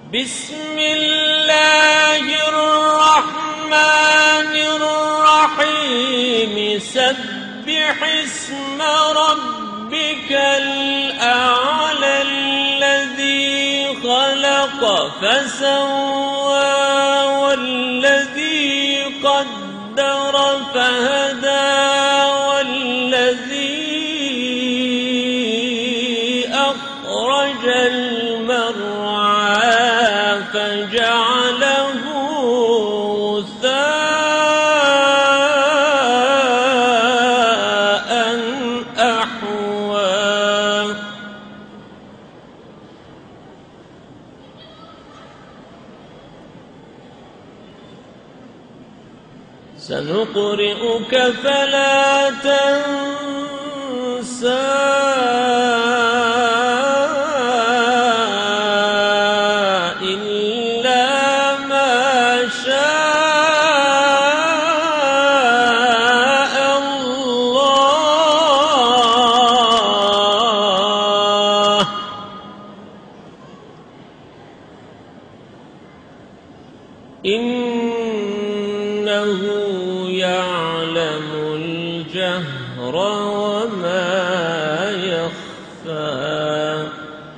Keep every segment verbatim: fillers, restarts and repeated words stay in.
بسم الله الرحمن الرحيم سبح اسم ربك الأعلى الذي خلق فسوى والذي قدر فهدى والذي أخرج المرعى فجعله غثاء أحوى سنقرئك فلا تنسى إنه يعلم الجهر وما يخفى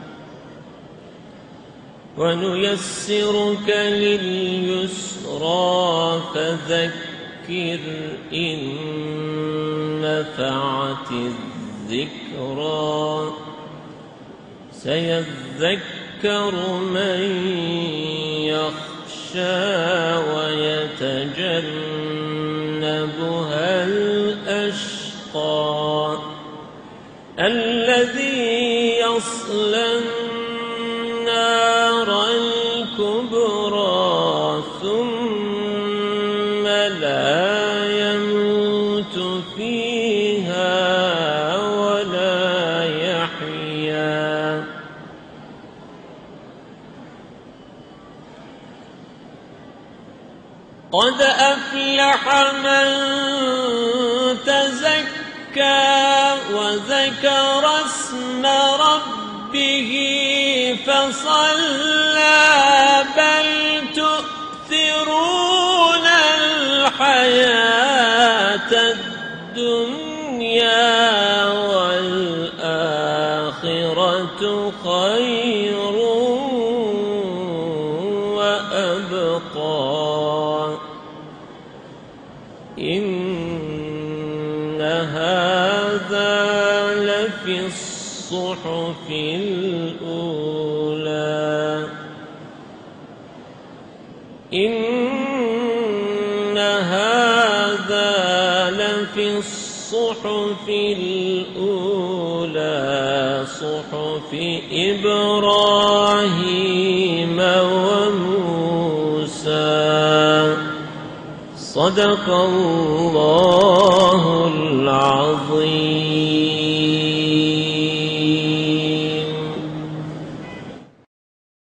ونيسرك لليسرى فذكر إن نفعت الذكرى سيذكر من يخشى ويتجنبها الأشقى الذي يصلى النار الكبرى ثم لا يموت فيها ولا يحيا قد أفلح من تزكى وذكر اسم ربه فصلى بل تؤثرون الحياة الدنيا والآخرة خير وأبقى إن هذا لفي الصحف الأولى إن هذا لفي الصحف الأولى صحف إبراهيم وموسى صدق الله العظيم.